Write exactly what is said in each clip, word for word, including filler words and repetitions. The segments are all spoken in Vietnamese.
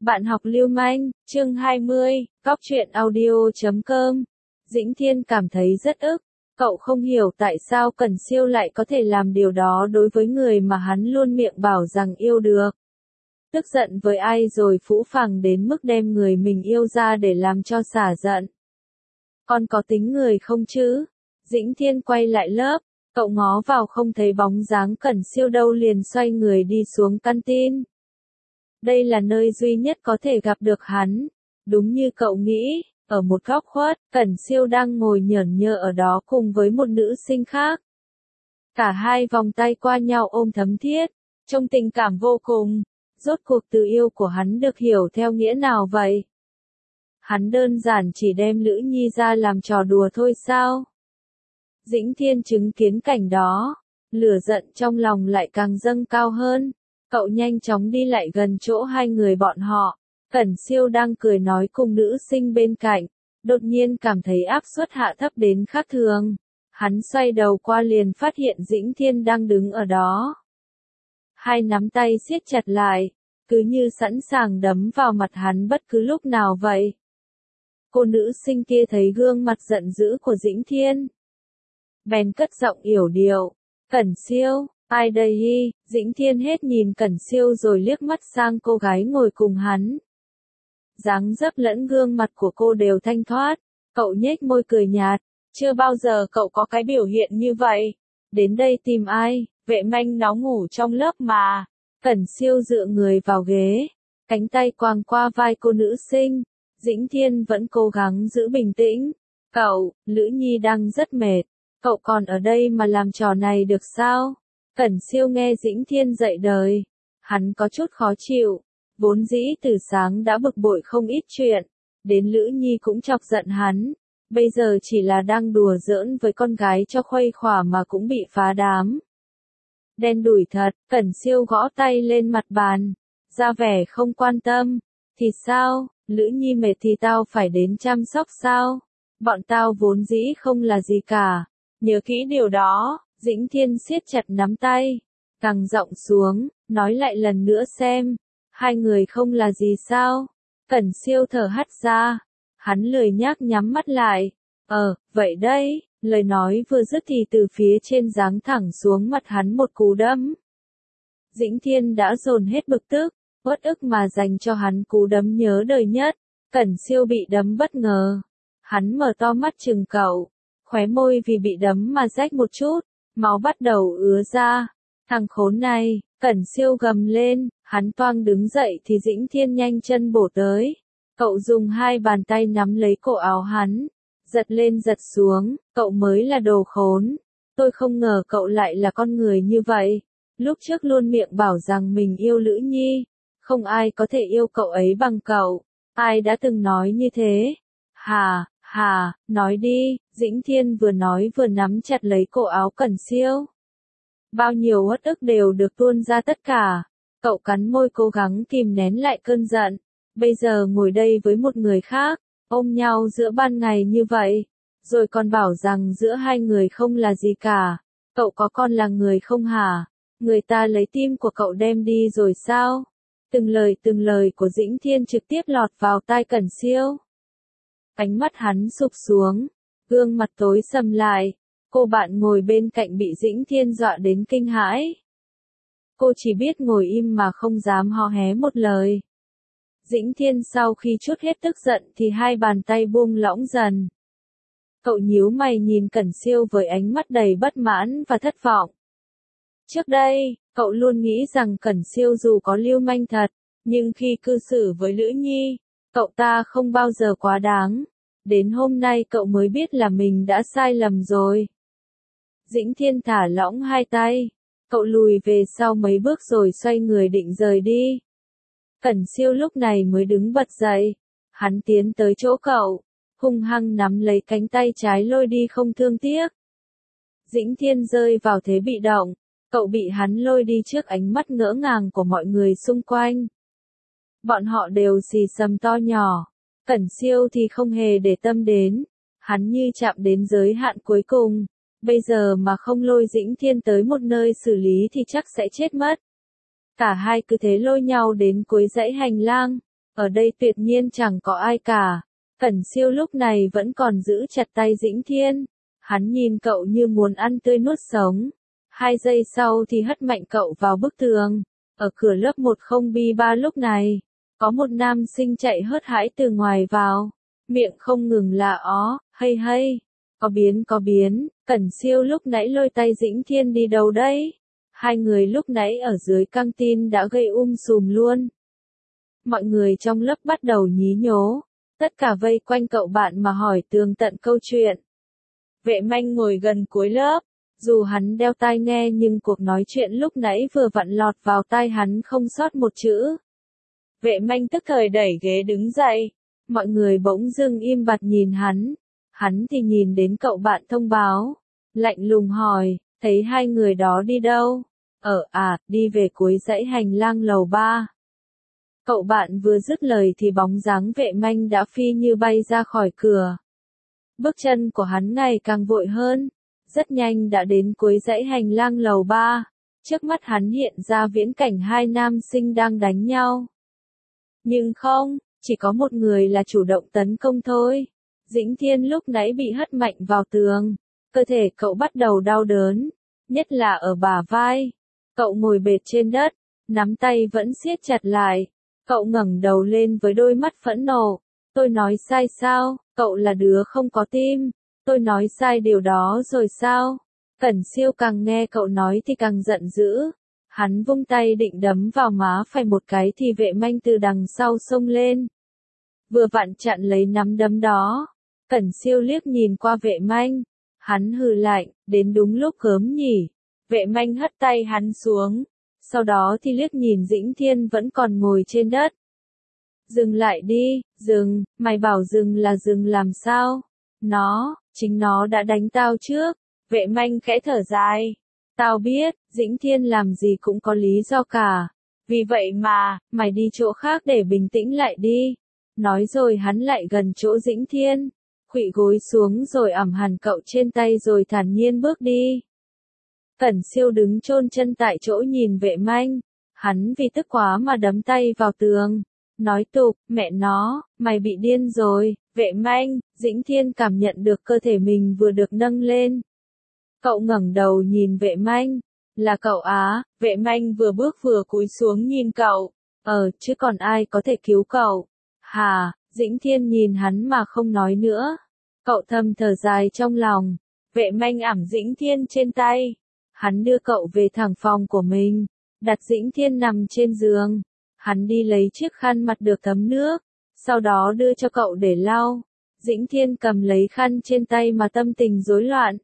Bạn học lưu manh, chương hai mươi, cóc truyện audio chấm com. Dĩnh Thiên cảm thấy rất ức. Cậu không hiểu tại sao Cẩn Siêu lại có thể làm điều đó đối với người mà hắn luôn miệng bảo rằng yêu được. Tức giận với ai rồi phũ phàng đến mức đem người mình yêu ra để làm cho xả giận. Con có tính người không chứ? Dĩnh Thiên quay lại lớp, cậu ngó vào không thấy bóng dáng Cẩn Siêu đâu liền xoay người đi xuống canteen. Đây là nơi duy nhất có thể gặp được hắn. Đúng như cậu nghĩ, ở một góc khuất, Cẩn Siêu đang ngồi nhởn nhơ ở đó cùng với một nữ sinh khác. Cả hai vòng tay qua nhau ôm thấm thiết, trông tình cảm vô cùng. Rốt cuộc từ yêu của hắn được hiểu theo nghĩa nào vậy? Hắn đơn giản chỉ đem Lữ Nhi ra làm trò đùa thôi sao? Dĩnh Thiên chứng kiến cảnh đó, lửa giận trong lòng lại càng dâng cao hơn. Cậu nhanh chóng đi lại gần chỗ hai người bọn họ. Cẩn Siêu đang cười nói cùng nữ sinh bên cạnh, đột nhiên cảm thấy áp suất hạ thấp đến khác thường. Hắn xoay đầu qua liền phát hiện Dĩnh Thiên đang đứng ở đó. Hai nắm tay siết chặt lại, cứ như sẵn sàng đấm vào mặt hắn bất cứ lúc nào vậy. Cô nữ sinh kia thấy gương mặt giận dữ của Dĩnh Thiên, bèn cất giọng yểu điệu, Cẩn Siêu. Ai đây hi, Dĩnh Thiên hết nhìn Cẩn Siêu rồi liếc mắt sang cô gái ngồi cùng hắn. Dáng dấp lẫn gương mặt của cô đều thanh thoát, cậu nhếch môi cười nhạt, chưa bao giờ cậu có cái biểu hiện như vậy. Đến đây tìm ai, vệ manh nó ngủ trong lớp mà. Cẩn Siêu dựa người vào ghế, cánh tay quàng qua vai cô nữ sinh. Dĩnh Thiên vẫn cố gắng giữ bình tĩnh. Cậu, Lữ Nhi đang rất mệt, cậu còn ở đây mà làm trò này được sao? Cẩn Siêu nghe Dĩnh Thiên dạy đời, hắn có chút khó chịu, vốn dĩ từ sáng đã bực bội không ít chuyện, đến Lữ Nhi cũng chọc giận hắn, bây giờ chỉ là đang đùa giỡn với con gái cho khuây khỏa mà cũng bị phá đám. Đen đủi thật, Cẩn Siêu gõ tay lên mặt bàn, ra vẻ không quan tâm, thì sao, Lữ Nhi mệt thì tao phải đến chăm sóc sao, bọn tao vốn dĩ không là gì cả, nhớ kỹ điều đó. Dĩnh Thiên siết chặt nắm tay, gằn giọng xuống, nói lại lần nữa xem, hai người không là gì sao? Cẩn Siêu thở hắt ra, hắn lười nhác nhắm mắt lại, ờ, vậy đấy, lời nói vừa dứt thì từ phía trên giáng thẳng xuống mặt hắn một cú đấm. Dĩnh Thiên đã dồn hết bực tức, uất ức mà dành cho hắn cú đấm nhớ đời nhất, Cẩn Siêu bị đấm bất ngờ, hắn mở to mắt trừng cậu, khóe môi vì bị đấm mà rách một chút. Máu bắt đầu ứa ra, thằng khốn này, Cẩn Siêu gầm lên, hắn toang đứng dậy thì Dĩnh Thiên nhanh chân bổ tới. Cậu dùng hai bàn tay nắm lấy cổ áo hắn, giật lên giật xuống, cậu mới là đồ khốn. Tôi không ngờ cậu lại là con người như vậy. Lúc trước luôn miệng bảo rằng mình yêu Lữ Nhi, không ai có thể yêu cậu ấy bằng cậu. Ai đã từng nói như thế? Hà, hà, nói đi, Dĩnh Thiên vừa nói vừa nắm chặt lấy cổ áo Cẩn Siêu. Bao nhiêu uất ức đều được tuôn ra tất cả. Cậu cắn môi cố gắng kìm nén lại cơn giận. Bây giờ ngồi đây với một người khác, ôm nhau giữa ban ngày như vậy, rồi còn bảo rằng giữa hai người không là gì cả. Cậu có con là người không hả? Người ta lấy tim của cậu đem đi rồi sao? Từng lời từng lời của Dĩnh Thiên trực tiếp lọt vào tai Cẩn Siêu. Ánh mắt hắn sụp xuống, gương mặt tối sầm lại, cô bạn ngồi bên cạnh bị Dĩnh Thiên dọa đến kinh hãi. Cô chỉ biết ngồi im mà không dám hò hé một lời. Dĩnh Thiên sau khi trút hết tức giận thì hai bàn tay buông lỏng dần. Cậu nhíu mày nhìn Cẩn Siêu với ánh mắt đầy bất mãn và thất vọng. Trước đây, cậu luôn nghĩ rằng Cẩn Siêu dù có lưu manh thật, nhưng khi cư xử với Lữ Nhi, cậu ta không bao giờ quá đáng. Đến hôm nay cậu mới biết là mình đã sai lầm rồi. Dĩnh Thiên thả lỏng hai tay. Cậu lùi về sau mấy bước rồi xoay người định rời đi. Cẩn Siêu lúc này mới đứng bật dậy. Hắn tiến tới chỗ cậu, hung hăng nắm lấy cánh tay trái lôi đi không thương tiếc. Dĩnh Thiên rơi vào thế bị động. Cậu bị hắn lôi đi trước ánh mắt ngỡ ngàng của mọi người xung quanh. Bọn họ đều xì xầm to nhỏ. Cẩn Siêu thì không hề để tâm đến. Hắn như chạm đến giới hạn cuối cùng. Bây giờ mà không lôi Dĩnh Thiên tới một nơi xử lý thì chắc sẽ chết mất. Cả hai cứ thế lôi nhau đến cuối dãy hành lang. Ở đây tuyệt nhiên chẳng có ai cả. Cẩn Siêu lúc này vẫn còn giữ chặt tay Dĩnh Thiên. Hắn nhìn cậu như muốn ăn tươi nuốt sống. Hai giây sau thì hất mạnh cậu vào bức tường. Ở cửa lớp một không ba lúc này, có một nam sinh chạy hớt hải từ ngoài vào. Miệng không ngừng là ó, hay hay. Có biến có biến, Cẩn Siêu lúc nãy lôi tay Dĩnh Thiên đi đâu đấy? Hai người lúc nãy ở dưới căng tin đã gây um sùm luôn. Mọi người trong lớp bắt đầu nhí nhố. Tất cả vây quanh cậu bạn mà hỏi tường tận câu chuyện. Vệ Manh ngồi gần cuối lớp. Dù hắn đeo tai nghe nhưng cuộc nói chuyện lúc nãy vừa vặn lọt vào tai hắn không sót một chữ. Vệ Manh tức thời đẩy ghế đứng dậy. Mọi người bỗng dưng im bặt nhìn hắn. Hắn thì nhìn đến cậu bạn thông báo. Lạnh lùng hỏi, thấy hai người đó đi đâu? Ở à, đi về cuối dãy hành lang lầu ba. Cậu bạn vừa dứt lời thì bóng dáng Vệ Manh đã phi như bay ra khỏi cửa. Bước chân của hắn ngày càng vội hơn. Rất nhanh đã đến cuối dãy hành lang lầu ba. Trước mắt hắn hiện ra viễn cảnh hai nam sinh đang đánh nhau. Nhưng không, chỉ có một người là chủ động tấn công thôi. Dĩnh Thiên lúc nãy bị hất mạnh vào tường. Cơ thể cậu bắt đầu đau đớn. Nhất là ở bả vai. Cậu ngồi bệt trên đất. Nắm tay vẫn siết chặt lại. Cậu ngẩng đầu lên với đôi mắt phẫn nộ. Tôi nói sai sao? Cậu là đứa không có tim. Tôi nói sai điều đó rồi sao? Cẩn Siêu càng nghe cậu nói thì càng giận dữ. Hắn vung tay định đấm vào má phải một cái thì Vệ Manh từ đằng sau xông lên. Vừa vặn chặn lấy nắm đấm đó. Cẩn Siêu liếc nhìn qua Vệ Manh. Hắn hừ lạnh, đến đúng lúc gớm nhỉ. Vệ Manh hất tay hắn xuống. Sau đó thì liếc nhìn Dĩnh Thiên vẫn còn ngồi trên đất. Dừng lại đi, dừng, mày bảo dừng là dừng làm sao? Nó, chính nó đã đánh tao trước. Vệ Manh khẽ thở dài. Tao biết, Dĩnh Thiên làm gì cũng có lý do cả. Vì vậy mà, mày đi chỗ khác để bình tĩnh lại đi. Nói rồi hắn lại gần chỗ Dĩnh Thiên. Khuỵu gối xuống rồi ẵm hẳn cậu trên tay rồi thản nhiên bước đi. Cẩn Siêu đứng chôn chân tại chỗ nhìn Vệ Manh. Hắn vì tức quá mà đấm tay vào tường. Nói tục, mẹ nó, mày bị điên rồi. Vệ Manh, Dĩnh Thiên cảm nhận được cơ thể mình vừa được nâng lên. Cậu ngẩng đầu nhìn Vệ Manh. Là cậu á? Vệ Manh vừa bước vừa cúi xuống nhìn cậu. Ờ, chứ còn ai có thể cứu cậu? Hà, Dĩnh Thiên nhìn hắn mà không nói nữa. Cậu thầm thở dài trong lòng. Vệ Manh ẵm Dĩnh Thiên trên tay. Hắn đưa cậu về thẳng phòng của mình. Đặt Dĩnh Thiên nằm trên giường. Hắn đi lấy chiếc khăn mặt được thấm nước. Sau đó đưa cho cậu để lau. Dĩnh Thiên cầm lấy khăn trên tay mà tâm tình rối loạn.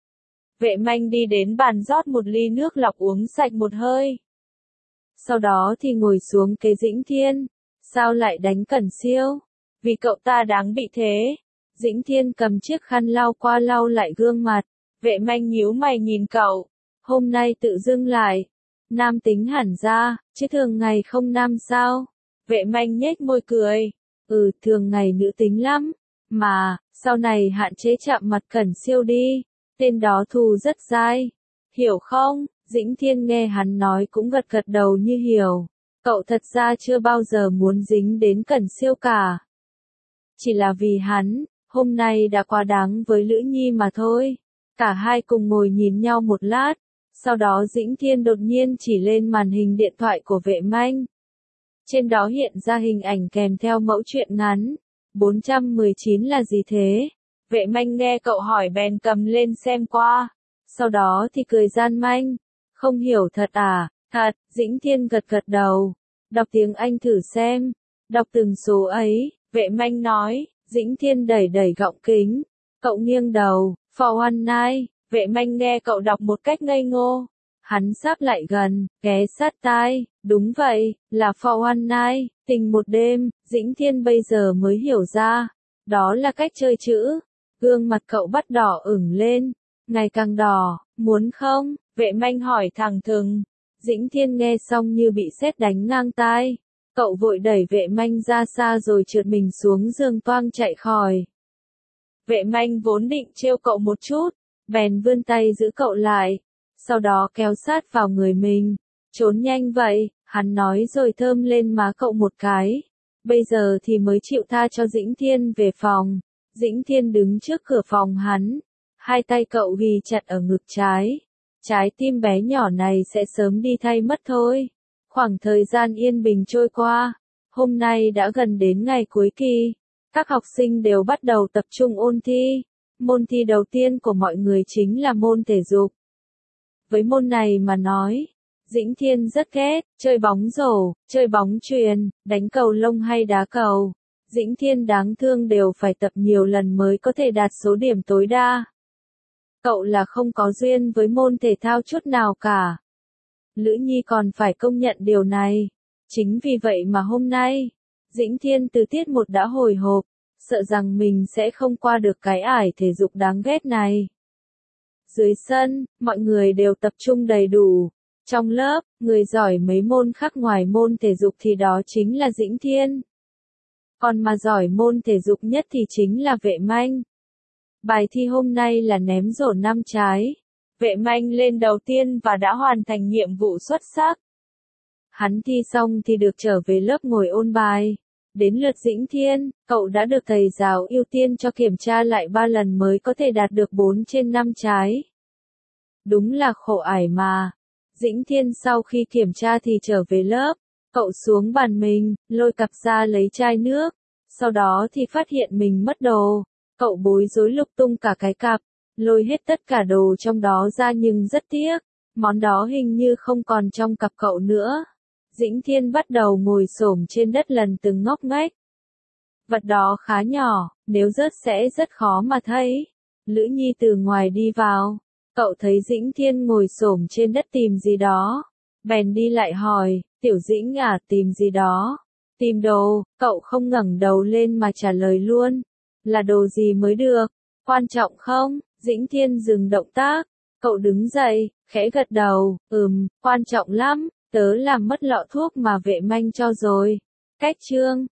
Vệ Manh đi đến bàn rót một ly nước lọc uống sạch một hơi. Sau đó thì ngồi xuống kế Dĩnh Thiên. Sao lại đánh Cẩn Siêu? Vì cậu ta đáng bị thế. Dĩnh Thiên cầm chiếc khăn lau qua lau lại gương mặt. Vệ Manh nhíu mày nhìn cậu. Hôm nay tự dưng lại. Nam tính hẳn ra, chứ thường ngày không nam sao? Vệ Manh nhếch môi cười. Ừ, thường ngày nữ tính lắm. Mà, sau này hạn chế chạm mặt Cẩn Siêu đi. Tên đó thù rất dai. Hiểu không? Dĩnh Thiên nghe hắn nói cũng gật gật đầu như hiểu. Cậu thật ra chưa bao giờ muốn dính đến Cẩn Siêu cả. Chỉ là vì hắn, hôm nay đã quá đáng với Lữ Nhi mà thôi. Cả hai cùng ngồi nhìn nhau một lát. Sau đó Dĩnh Thiên đột nhiên chỉ lên màn hình điện thoại của Vệ Manh. Trên đó hiện ra hình ảnh kèm theo mẫu truyện ngắn. bốn trăm mười chín là gì thế? Vệ Manh nghe cậu hỏi bèn cầm lên xem qua. Sau đó thì cười gian manh. Không hiểu thật à? Thật, Dĩnh Thiên gật gật đầu. Đọc tiếng Anh thử xem. Đọc từng số ấy, Vệ Manh nói. Dĩnh Thiên đẩy đẩy gọng kính. Cậu nghiêng đầu. For one night. Vệ Manh nghe cậu đọc một cách ngây ngô. Hắn sáp lại gần, ghé sát tai. Đúng vậy, là for one night, tình một đêm. Dĩnh Thiên bây giờ mới hiểu ra. Đó là cách chơi chữ. Gương mặt cậu bắt đỏ ửng lên. Ngày càng đỏ, muốn không? Vệ Manh hỏi thẳng thừng. Dĩnh Thiên nghe xong như bị sét đánh ngang tai. Cậu vội đẩy Vệ Manh ra xa rồi trượt mình xuống giường toang chạy khỏi. Vệ Manh vốn định trêu cậu một chút. Bèn vươn tay giữ cậu lại. Sau đó kéo sát vào người mình. Trốn nhanh vậy, hắn nói rồi thơm lên má cậu một cái. bây giờ thì mới chịu tha cho Dĩnh Thiên về phòng. Dĩnh Thiên đứng trước cửa phòng hắn, hai tay cậu ghi chặt ở ngực trái. Trái tim bé nhỏ này sẽ sớm đi thay mất thôi. Khoảng thời gian yên bình trôi qua, hôm nay đã gần đến ngày cuối kỳ. Các học sinh đều bắt đầu tập trung ôn thi. Môn thi đầu tiên của mọi người chính là môn thể dục. Với môn này mà nói, Dĩnh Thiên rất ghét, chơi bóng rổ, chơi bóng chuyền, đánh cầu lông hay đá cầu. Dĩnh Thiên đáng thương đều phải tập nhiều lần mới có thể đạt số điểm tối đa. Cậu là không có duyên với môn thể thao chút nào cả. Lữ Nhi còn phải công nhận điều này. Chính vì vậy mà hôm nay, Dĩnh Thiên từ tiết một đã hồi hộp, sợ rằng mình sẽ không qua được cái ải thể dục đáng ghét này. Dưới sân, mọi người đều tập trung đầy đủ. Trong lớp, người giỏi mấy môn khác ngoài môn thể dục thì đó chính là Dĩnh Thiên. Còn mà giỏi môn thể dục nhất thì chính là Vệ Manh. Bài thi hôm nay là ném rổ năm trái. Vệ Manh lên đầu tiên và đã hoàn thành nhiệm vụ xuất sắc. Hắn thi xong thì được trở về lớp ngồi ôn bài. Đến lượt Dĩnh Thiên, cậu đã được thầy giáo ưu tiên cho kiểm tra lại ba lần mới có thể đạt được bốn trên năm trái. Đúng là khổ ải mà. Dĩnh Thiên sau khi kiểm tra thì trở về lớp, cậu xuống bàn mình, lôi cặp ra lấy chai nước, sau đó thì phát hiện mình mất đồ. Cậu bối rối lục tung cả cái cặp, lôi hết tất cả đồ trong đó ra nhưng rất tiếc, món đó hình như không còn trong cặp cậu nữa. Dĩnh Thiên bắt đầu ngồi xổm trên đất lần từng ngóc ngách. Vật đó khá nhỏ, nếu rớt sẽ rất khó mà thấy. Lữ Nhi từ ngoài đi vào, cậu thấy Dĩnh Thiên ngồi xổm trên đất tìm gì đó. Bèn đi lại hỏi, Tiểu Dĩnh à, tìm gì đó? Tìm đồ, cậu không ngẩng đầu lên mà trả lời luôn. Là đồ gì mới được? Quan trọng không? Dĩnh Thiên dừng động tác, cậu đứng dậy, khẽ gật đầu, ừm, quan trọng lắm, tớ làm mất lọ thuốc mà Vệ Manh cho rồi. Cách chương